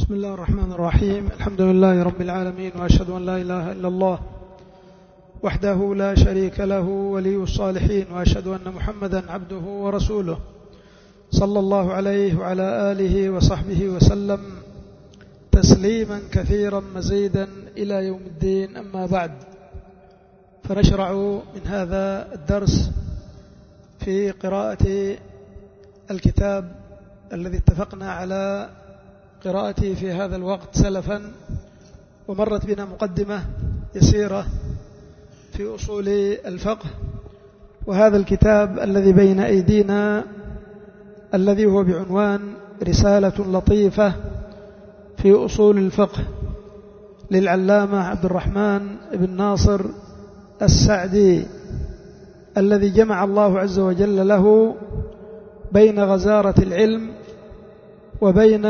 بسم الله الرحمن الرحيم. الحمد لله رب العالمين، وأشهد أن لا إله إلا الله وحده لا شريك له ولي الصالحين، وأشهد أن محمدا عبده ورسوله صلى الله عليه وعلى آله وصحبه وسلم تسليما كثيرا مزيدا إلى يوم الدين. أما بعد، فنشرع من هذا الدرس في قراءة الكتاب الذي اتفقنا على قراءته في هذا الوقت سلفا، ومرت بنا مقدمة يسيرة في أصول الفقه. وهذا الكتاب الذي بين أيدينا الذي هو بعنوان رسالة لطيفة في أصول الفقه للعلامة عبد الرحمن بن ناصر السعدي، الذي جمع الله عز وجل له بين غزارة العلم وبين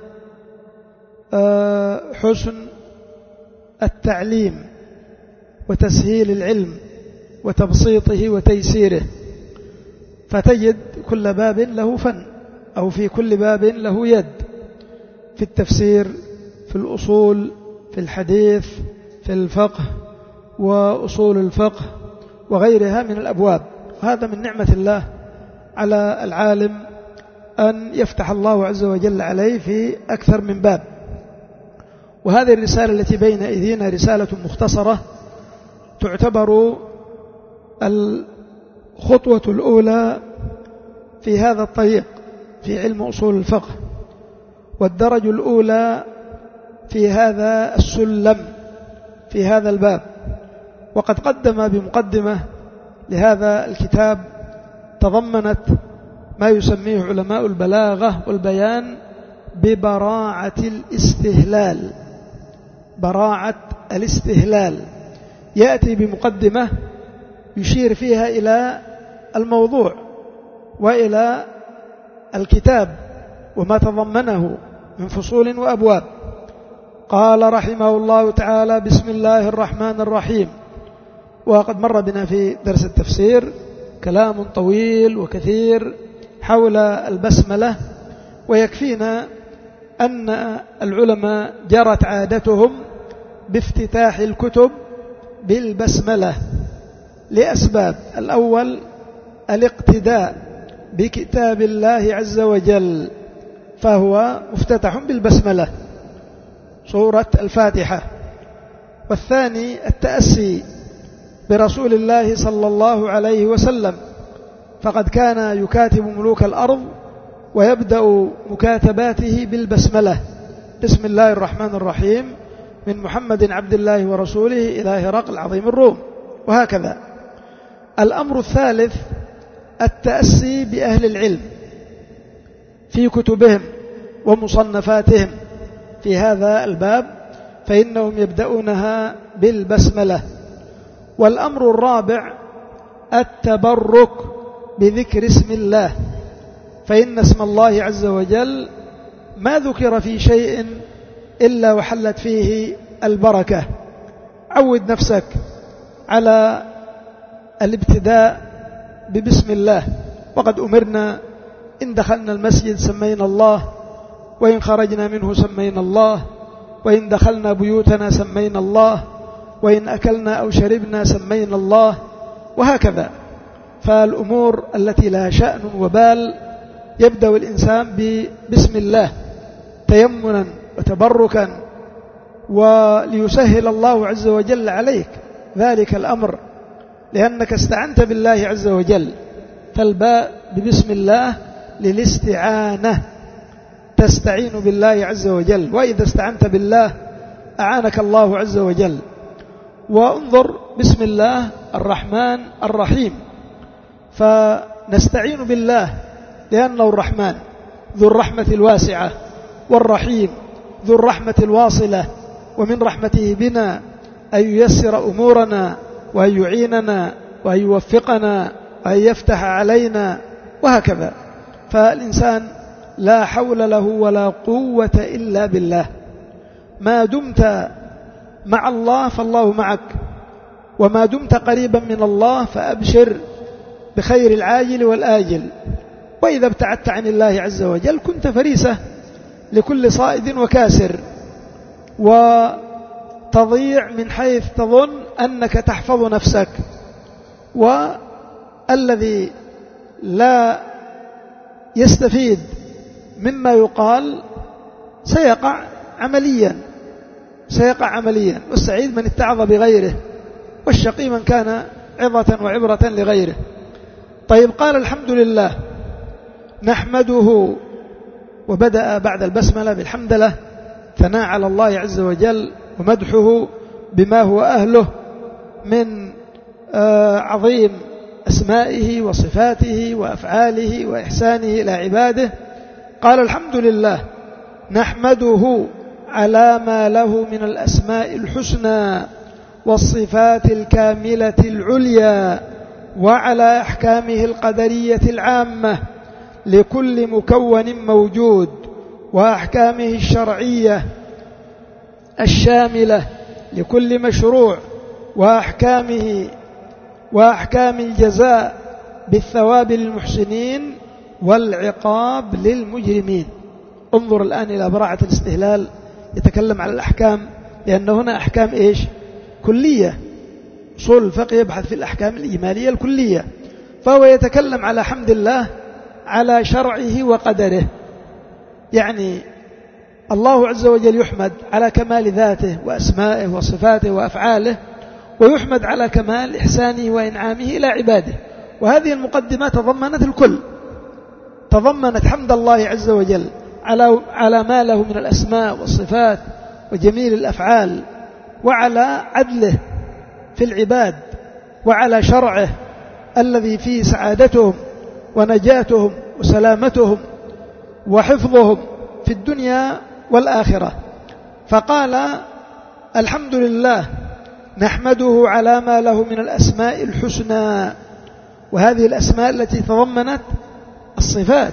حسن التعليم وتسهيل العلم وتبسيطه وتيسيره. فتجد كل باب له فن، أو في كل باب له يد، في التفسير، في الأصول، في الحديث، في الفقه وأصول الفقه وغيرها من الأبواب. وهذا من نعمة الله على العالم أن يفتح الله عز وجل عليه في أكثر من باب. وهذه الرسالة التي بين أيدينا رسالة مختصرة، تعتبر الخطوة الأولى في هذا الطريق في علم أصول الفقه، والدرجة الأولى في هذا السلم في هذا الباب. وقد قدم بمقدمة لهذا الكتاب تضمنت ما يسميه علماء البلاغة والبيان ببراعة الاستهلال. براعة الاستهلال، يأتي بمقدمة يشير فيها إلى الموضوع وإلى الكتاب وما تضمنه من فصول وأبواب. قال رحمه الله تعالى: بسم الله الرحمن الرحيم. وقد مر بنا في درس التفسير كلام طويل وكثير حول البسملة، ويكفينا أن العلماء جرت عادتهم بافتتاح الكتب بالبسملة لأسباب. الأول الاقتداء بكتاب الله عز وجل، فهو مفتتح بالبسملة سورة الفاتحة. والثاني التأسي برسول الله صلى الله عليه وسلم، فقد كان يكاتب ملوك الأرض ويبدأ مكاتباته بالبسملة: بسم الله الرحمن الرحيم، من محمد عبد الله ورسوله إلى هرقل عظيم الروم، وهكذا. الأمر الثالث التأسي بأهل العلم في كتبهم ومصنفاتهم في هذا الباب، فإنهم يبدأونها بالبسملة. والأمر الرابع التبرك بذكر اسم الله، فإن اسم الله عز وجل ما ذكر في شيء إلا وحلت فيه البركة. عود نفسك على الابتداء ببسم الله. وقد أمرنا إن دخلنا المسجد سمينا الله، وإن خرجنا منه سمينا الله، وإن دخلنا بيوتنا سمينا الله، وإن أكلنا أو شربنا سمينا الله، وهكذا. فالأمور التي لها شأن وبال يبدأ الإنسان بسم الله تيمنا وتبركا، وليسهل الله عز وجل عليك ذلك الأمر، لأنك استعنت بالله عز وجل. فالباء ببسم الله للاستعانة، تستعين بالله عز وجل، وإذا استعنت بالله أعانك الله عز وجل. وانظر بسم الله الرحمن الرحيم، فنستعين بالله لأنه الرحمن ذو الرحمة الواسعة، والرحيم ذو الرحمة الواصلة. ومن رحمته بنا أن ييسر أمورنا، وأن يعيننا، وأن يوفقنا، وأن يفتح علينا، وهكذا. فالإنسان لا حول له ولا قوة إلا بالله. ما دمت مع الله فالله معك، وما دمت قريبا من الله فأبشر بخير العاجل والآجل. وإذا ابتعدت عن الله عز وجل كنت فريسة لكل صائد وكاسر، وتضيع من حيث تظن أنك تحفظ نفسك. والذي لا يستفيد مما يقال سيقع عمليا، والسعيد من اتعظ بغيره، والشقي من كان عظة وعبرة لغيره. طيب، قال الحمد لله نحمده، وبدأ بعد البسملة بالحمد لله، ثناء على الله عز وجل ومدحه بما هو أهله من عظيم أسمائه وصفاته وأفعاله وإحسانه إلى عباده. قال الحمد لله نحمده على ما له من الأسماء الحسنى والصفات الكاملة العليا، وعلى أحكامه القدرية العامة لكل مكون موجود، وأحكامه الشرعية الشاملة لكل مشروع، وأحكام الجزاء بالثواب للمحسنين والعقاب للمجرمين. انظر الآن إلى براعة الاستهلال، يتكلم على الأحكام، لأن هنا أحكام إيش؟ كلية. أصول الفقه يبحث في الأحكام الإجمالية الكلية، فهو يتكلم على حمد الله على شرعه وقدره. يعني الله عز وجل يحمد على كمال ذاته وأسمائه وصفاته وأفعاله، ويحمد على كمال إحسانه وإنعامه إلى عباده. وهذه المقدمة تضمنت الكل، تضمنت حمد الله عز وجل على ما له من الأسماء والصفات وجميل الأفعال، وعلى عدله في العباد، وعلى شرعه الذي فيه سعادتهم ونجاتهم وسلامتهم وحفظهم في الدنيا والآخرة. فقال الحمد لله نحمده على ما له من الأسماء الحسنى، وهذه الأسماء التي تضمنت الصفات.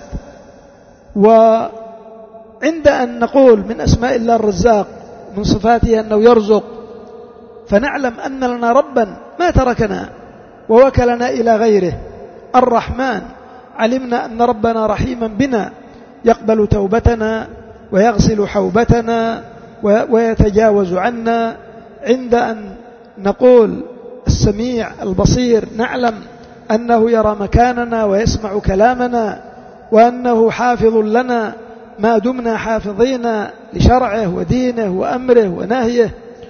وعند أن نقول من أسماء الله الرزاق، من صفاته أنه يرزق، فنعلم أن لنا ربا ما تركنا ووكلنا إلى غيره. الرحمن، علمنا أن ربنا رحيما بنا، يقبل توبتنا ويغسل حوبتنا ويتجاوز عنا. عند أن نقول السميع البصير، نعلم أنه يرى مكاننا ويسمع كلامنا، وأنه حافظ لنا ما دمنا حافظين لشرعه ودينه وأمره ونهيه.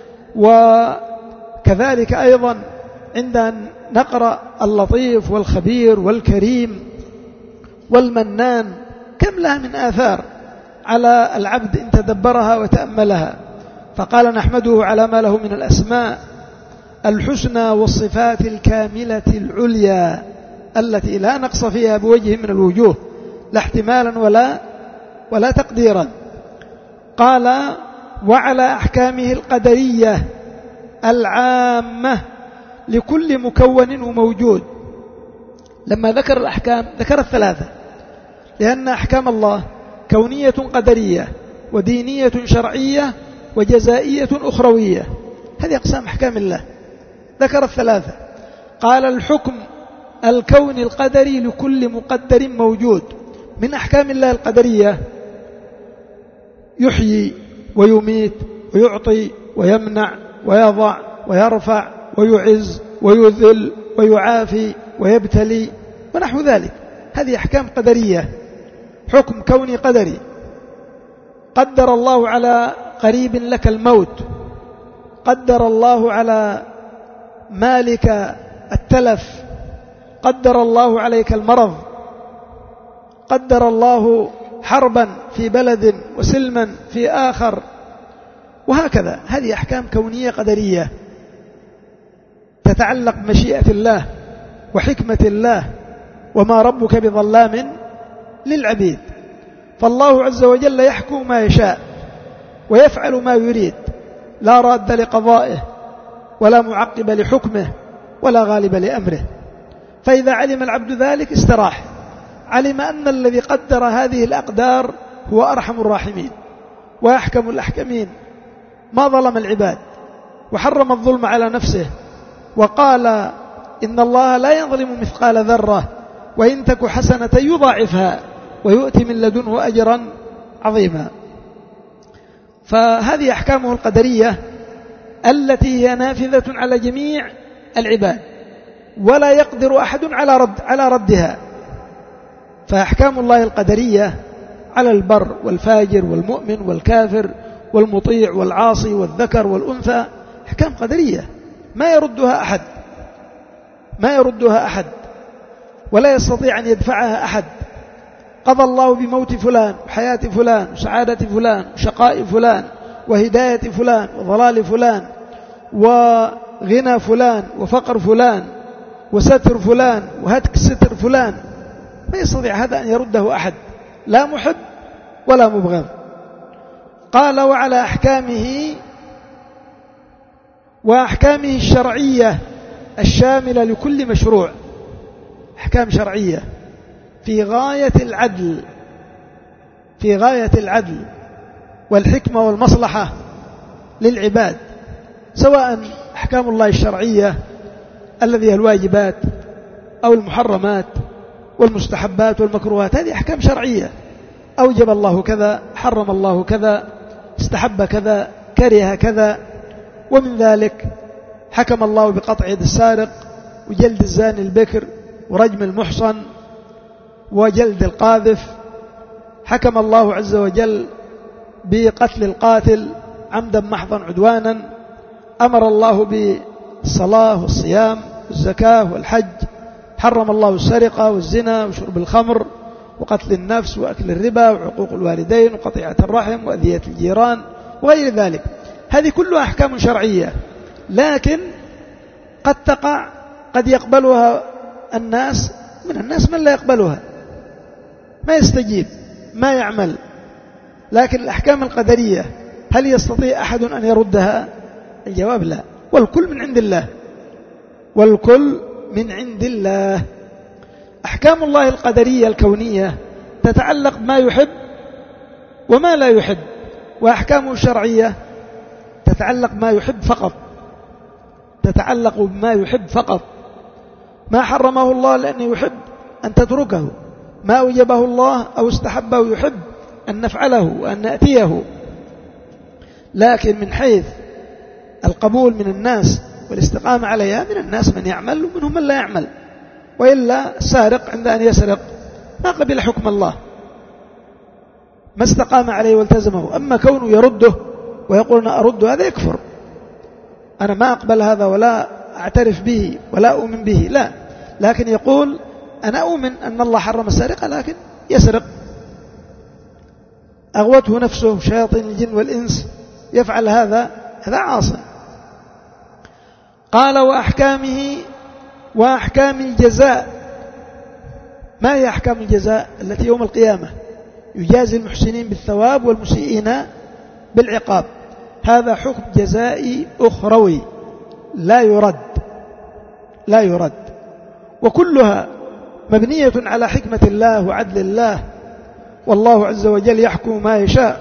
وكذلك أيضا عند أن نقرأ اللطيف والخبير والكريم والمنان، كم لها من آثار على العبد إن تدبرها وتأملها. فقال نحمده على ما له من الأسماء الحسنى والصفات الكاملة العليا التي لا نقص فيها بوجه من الوجوه، لا احتمالا ولا تقديرا. قال وعلى أحكامه القدرية العامة لكل مكون وموجود. لما ذكر الأحكام ذكر الثلاثة، لأن أحكام الله كونية قدرية ودينية شرعية وجزائية أخروية، هذه أقسام أحكام الله، ذكر الثلاثة. قال الحكم الكوني القدري لكل مقدر موجود. من أحكام الله القدرية يحيي ويميت ويعطي ويمنع ويضع ويرفع ويعز ويذل ويعافي ويبتلي ونحو ذلك، هذه أحكام قدرية، حكم كوني قدري. قدر الله على قريب لك الموت، قدر الله على مالك التلف، قدر الله عليك المرض، قدر الله حربا في بلد وسلما في آخر، وهكذا. هذه أحكام كونية قدرية تتعلق بمشيئة الله وحكمة الله، وما ربك بظلام للعبيد. فالله عز وجل يحكم ما يشاء ويفعل ما يريد، لا راد لقضائه ولا معقب لحكمه ولا غالب لأمره. فإذا علم العبد ذلك استراح، علم أن الذي قدر هذه الأقدار هو أرحم الراحمين وأحكم الأحكمين، ما ظلم العباد وحرم الظلم على نفسه، وقال إن الله لا يظلم مثقال ذرة وإن تك حسنة يضاعفها ويؤتي من لدنه أجرا عظيما. فهذه أحكامه القدرية التي هي نافذة على جميع العباد، ولا يقدر أحد على ردها. فأحكام الله القدرية على البر والفاجر والمؤمن والكافر والمطيع والعاصي والذكر والأنثى أحكام قدرية ما يردها أحد ولا يستطيع أن يدفعها أحد. قضى الله بموت فلان وحياة فلان وسعادة فلان وشقاء فلان وهداية فلان وضلال فلان وغنى فلان وفقر فلان وستر فلان وهتك ستر فلان، ما يستطيع هذا أن يرده أحد، لا محب ولا مبغض. قال وعلى وأحكامه الشرعية الشاملة لكل مشروع، أحكام شرعية في غاية العدل والحكمة والمصلحة للعباد، سواء أحكام الله الشرعية الذي هي الواجبات أو المحرمات والمستحبات والمكروهات، هذه أحكام شرعية، أوجب الله كذا، حرم الله كذا، استحب كذا، كره كذا. ومن ذلك حكم الله بقطع يد السارق وجلد الزاني البكر ورجم المحصن وجلد القاذف. حكم الله عز وجل بقتل القاتل عمدا محضا عدوانا. أمر الله بالصلاة والصيام والزكاة والحج. حرم الله السرقة والزنا وشرب الخمر وقتل النفس وأكل الربا وعقوق الوالدين وقطيعة الرحم وأذية الجيران وغير ذلك. هذه كلها أحكام شرعية، لكن قد يقبلها الناس، من الناس من لا يقبلها، ما يستجيب ما يعمل. لكن الأحكام القدرية هل يستطيع أحد أن يردها؟ الجواب لا، والكل من عند الله. أحكام الله القدرية الكونية تتعلق بما يحب وما لا يحب، وأحكامه الشرعية تتعلق بما يحب فقط. ما حرمه الله لأنه يحب أن تتركه، ما أوجبه الله أو استحبه يحب أن نفعله وأن نأتيه. لكن من حيث القبول من الناس والاستقامة عليها، من الناس من يعمل ومنهم من لا يعمل. وإلا السارق عند أن يسرق ما قبل حكم الله، ما استقام عليه والتزمه. أما كونه يرده ويقول أنا أرد، هذا يكفر. أنا ما أقبل هذا ولا أعترف به ولا أؤمن به، لا، لكن يقول أنا أؤمن أن الله حرم السرقة لكن يسرق، أغوته نفسه شياطين الجن والإنس يفعل هذا عاصي. قال وأحكام الجزاء. ما هي أحكام الجزاء؟ التي يوم القيامة يجازي المحسنين بالثواب والمسيئين بالعقاب. هذا حكم جزائي أخروي لا يرد، وكلها مبنية على حكمة الله وعدل الله، والله عز وجل يحكم ما يشاء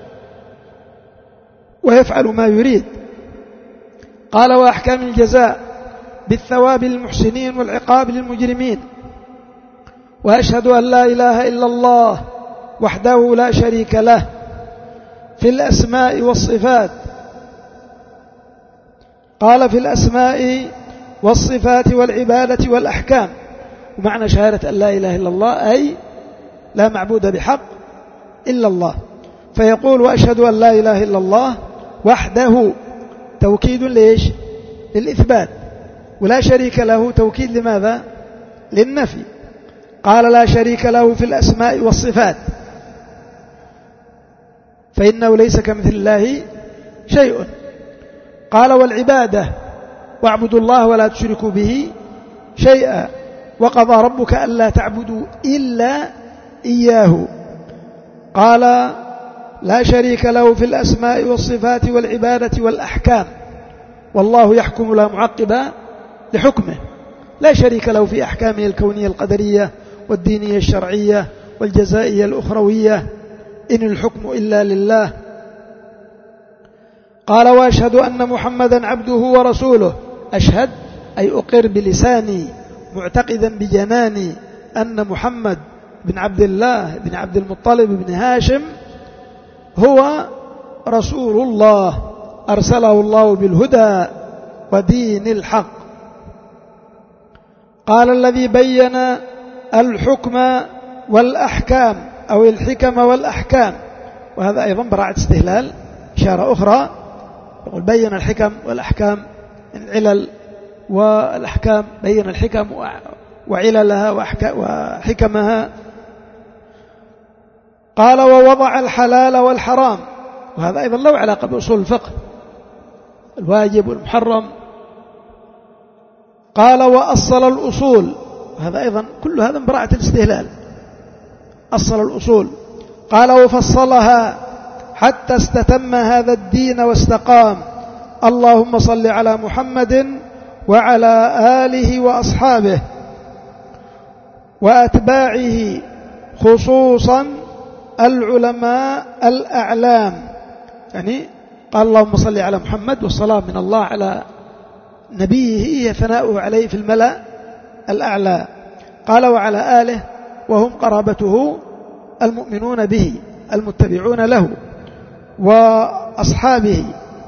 ويفعل ما يريد. قال وأحكام الجزاء بالثواب للمحسنين والعقاب للمجرمين. وأشهد أن لا إله إلا الله وحده لا شريك له في الأسماء والصفات. قال في الأسماء والصفات والعبادة والأحكام. ومعنى شهادة أن لا إله إلا الله أي لا معبود بحق إلا الله. فيقول وأشهد أن لا إله إلا الله وحده، توكيد ليش؟ للإثبات. ولا شريك له توكيد لماذا؟ للنفي. قال لا شريك له في الأسماء والصفات، فإنه ليس كمثل الله شيء. قال والعبادة واعبدوا الله ولا تشركوا به شيئا، وقضى ربك ألا تعبدوا إلا إياه. قال لا شريك له في الأسماء والصفات والعبادة والأحكام، والله يحكم لا معقب لحكمه. لا شريك له في أحكامه الكونية القدرية والدينية الشرعية والجزائية الأخروية، إن الحكم إلا لله. قال وأشهد أن محمدا عبده ورسوله. أشهد أي أقر بلساني معتقدا بجناني أن محمد بن عبد الله بن عبد المطلب بن هاشم هو رسول الله أرسله الله بالهدى ودين الحق. قال الذي بين الحكم والأحكام أو الحكم والأحكام، وهذا أيضا براعة استهلال إشارة أخرى، يقول بين الحكم والأحكام من علل والأحكام، بين الحكم وعللها وحكمها. قال ووضع الحلال والحرام، وهذا أيضا له علاقة بأصول الفقه، الواجب والمحرم. قال وأصل الأصول، هذا أيضا كل هذا من براعة الاستهلال، أصل الأصول. قال وفصلها حتى استتم هذا الدين واستقام. اللهم صل على محمد وعلى آله وأصحابه وأتباعه، خصوصا العلماء الأعلام. يعني قال اللهم صل على محمد، والصلاة من الله على نبيه هي ثناؤه عليه في الملأ الأعلى. قال وعلى آله، وهم قرابته المؤمنون به المتبعون له، وأصحابه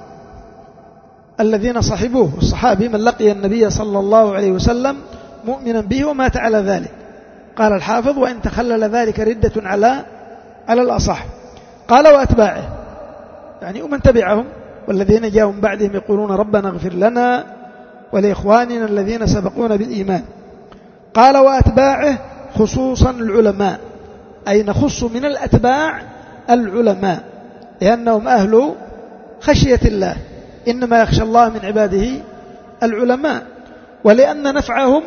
الذين صحبوه. الصحابي من لقي النبي صلى الله عليه وسلم مؤمنا به ومات على ذلك. قال الحافظ وإن تخلل ذلك ردة على الأصح. قال وأتباعه، يعني ومن تبعهم والذين جاءوا من بعدهم يقولون ربنا اغفر لنا ولإخواننا الذين سبقونا بالإيمان. قال وأتباعه خصوصا العلماء، أي نخص من الأتباع العلماء، لأنهم أهل خشية الله، إنما يخشى الله من عباده العلماء. ولأن نفعهم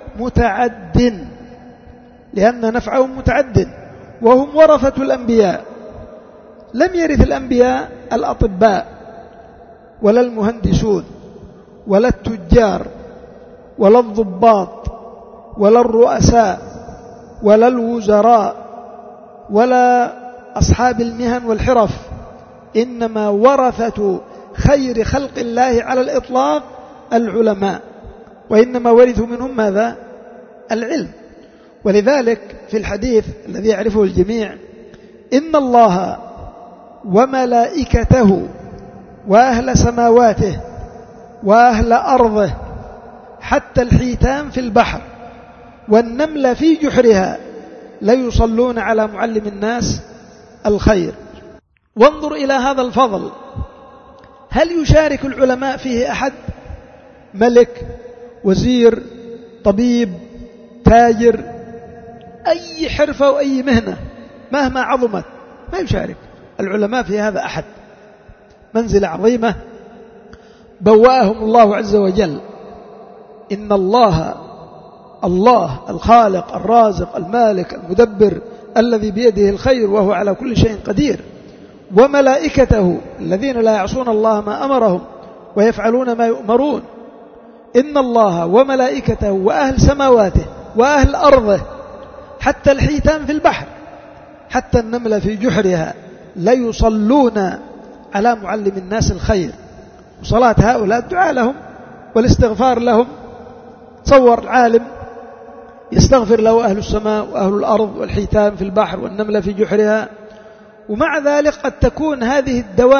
متعد، وهم ورثة الأنبياء. لم يرث الأنبياء الأطباء ولا المهندسون ولا التجار ولا الضباط ولا الرؤساء ولا الوزراء ولا أصحاب المهن والحرف، إنما ورثة خير خلق الله على الإطلاق العلماء، وإنما ورثوا منهم ماذا؟ العلم. ولذلك في الحديث الذي يعرفه الجميع: إن الله وملائكته وأهل سماواته وأهل أرضه حتى الحيتان في البحر والنمل في جحرها ليصلون على معلم الناس الخير. وانظر إلى هذا الفضل، هل يشارك العلماء فيه أحد؟ ملك، وزير، طبيب، تاجر، أي حرفة وأي مهنة مهما عظمت ما يشارك العلماء في هذا أحد. منزلة عظيمة بوأهم الله عز وجل. إن الله الخالق الرازق المالك المدبر الذي بيده الخير وهو على كل شيء قدير، وملائكته الذين لا يعصون الله ما أمرهم ويفعلون ما يؤمرون. إن الله وملائكته وأهل سماواته وأهل أرضه حتى الحيتان في البحر حتى النمل في جحرها ليصلون على معلم الناس الخير. وصلاة هؤلاء الدعاء لهم والاستغفار لهم. تصور العالم يستغفر له أهل السماء وأهل الأرض والحيتان في البحر والنمل في جحرها، ومع ذلك قد تكون هذه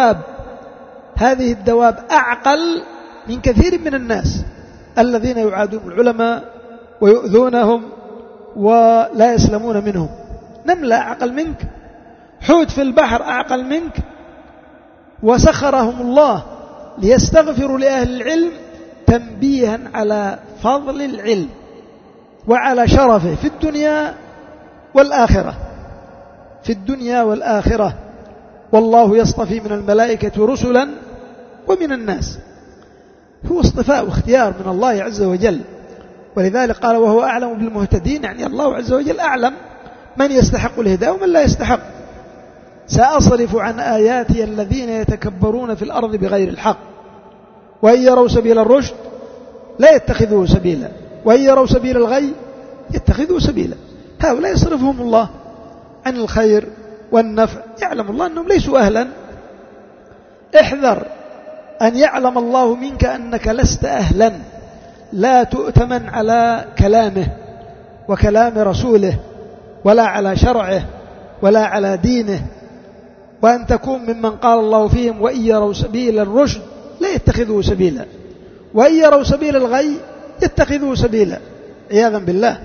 الدواب أعقل من كثير من الناس الذين يعادون العلماء ويؤذونهم ولا يسلمون منهم. نملة أعقل منك، حوت في البحر أعقل منك، وسخرهم الله ليستغفروا لأهل العلم تنبيها على فضل العلم وعلى شرفه في الدنيا والآخرة. والله يصطفي من الملائكة رسلا ومن الناس. هو اصطفاء واختيار من الله عز وجل. ولذلك قال وهو أعلم بالمهتدين، يعني الله عز وجل أعلم من يستحق الهداية ومن لا يستحق. سأصرف عن آياتي الذين يتكبرون في الأرض بغير الحق وإن يروا سبيل الرشد لا يتخذوه سبيلا وإن يروا سبيل الغي يتخذوه سبيلا. هؤلاء يصرفهم الله عن الخير والنفع. يعلم الله أنهم ليسوا أهلا. احذر أن يعلم الله منك أنك لست أهلا، لا تؤتمن على كلامه وكلام رسوله ولا على شرعه ولا على دينه. وأن تكون ممن قال الله فيهم وإن يروا سبيل الرشد لا يتخذوه سبيلا، وإن يروا سبيل الغي يتخذوه سبيلا عياذا بالله.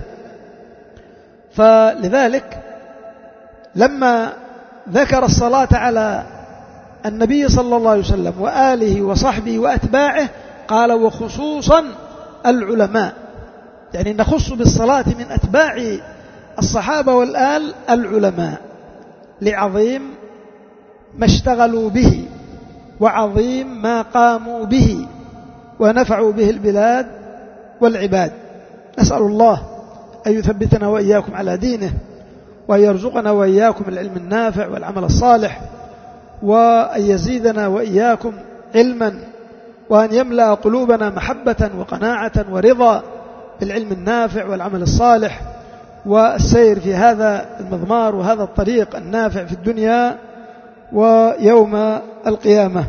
فلذلك لما ذكر الصلاة على النبي صلى الله عليه وسلم وآله وصحبه وأتباعه قال وخصوصا العلماء، يعني نخص بالصلاة من أتباع الصحابة والآل العلماء، لعظيم ما اشتغلوا به وعظيم ما قاموا به ونفعوا به البلاد والعباد. نسأل الله أن يثبتنا وإياكم على دينه، وأن يرزقنا وإياكم العلم النافع والعمل الصالح، وأن يزيدنا وإياكم علما، وأن يملأ قلوبنا محبة وقناعة ورضا بالعلم النافع والعمل الصالح والسير في هذا المضمار وهذا الطريق النافع في الدنيا ويوم القيامة.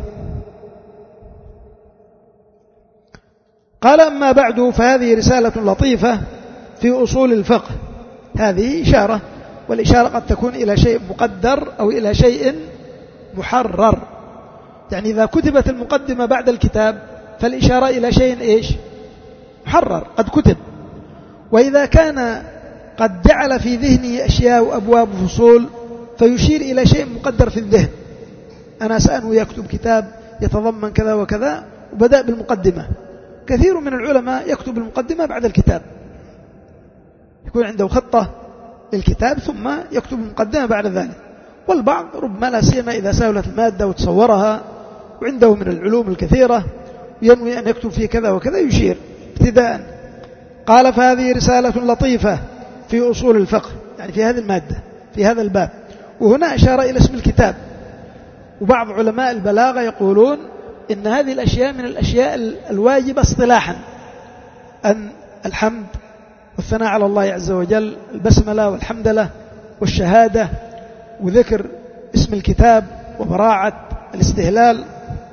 قال أما بعد فهذه رسالة لطيفة في أصول الفقه. هذه إشارة، والإشارة قد تكون إلى شيء مقدر أو إلى شيء محرر. يعني إذا كتبت المقدمة بعد الكتاب فالإشارة إلى شيء إيش؟ محرر قد كتب. وإذا كان قد جعل في ذهنه أشياء وأبواب وفصول فيشير إلى شيء مقدر في الذهن. أنا سأنوي يكتب كتاب يتضمن كذا وكذا وبدأ بالمقدمة. كثير من العلماء يكتب المقدمة بعد الكتاب، يكون عنده خطة للكتاب ثم يكتب المقدمة بعد ذلك. والبعض ربما لا سيما إذا سهلت المادة وتصورها وعنده من العلوم الكثيرة ينوي أن يكتب فيه كذا وكذا يشير ابتداء. قال فهذه رسالة لطيفة في أصول الفقه، يعني في هذه المادة في هذا الباب. وهنا أشار إلى اسم الكتاب. وبعض علماء البلاغة يقولون إن هذه الأشياء من الأشياء الواجبة اصطلاحا، أن الحمد والثناء على الله عز وجل، البسملة والحمدلة والشهادة وذكر اسم الكتاب وبراعة الاستهلال.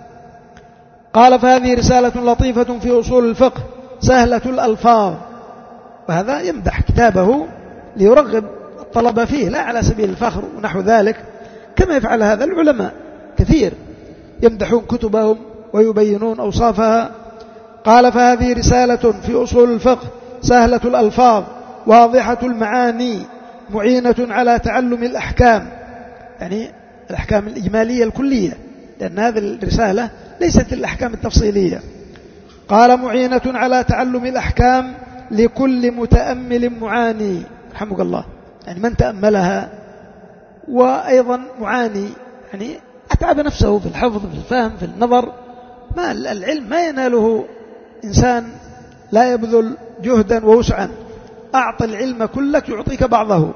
قال فهذه رسالة لطيفة في أصول الفقه سهلة الألفاظ. وهذا يمدح كتابه ليرغب الطلبة فيه لا على سبيل الفخر ونحو ذلك، كما يفعل هذا العلماء كثير يمدحون كتبهم ويبينون أوصافها. قال فهذه رسالة في أصول الفقه سهلة الألفاظ واضحة المعاني معينة على تعلم الأحكام، يعني الأحكام الإجمالية الكلية، لأن هذه الرسالة ليست الأحكام التفصيلية. قال معينة على تعلم الأحكام لكل متأمل معاني، رحمك الله، يعني من تأملها وأيضا معاني، يعني أتعب نفسه في الحفظ في الفهم في النظر. ما العلم ما يناله إنسان لا يبذل جهدا ووسعا. أعطى العلم كلك يعطيك بعضه،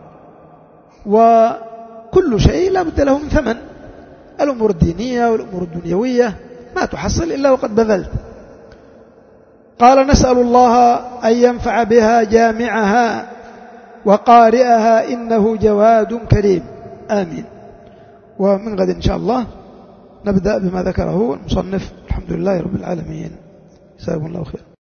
وكل شيء لا بد له من ثمن. الأمور الدينية والأمور الدنيوية ما تحصل إلا وقد بذلت. قال نسأل الله أن ينفع بها جامعها وقارئها إنه جواد كريم، آمين. ومن غد إن شاء الله نبدأ بما ذكره المصنف. الحمد لله رب العالمين، جزاكم الله خير.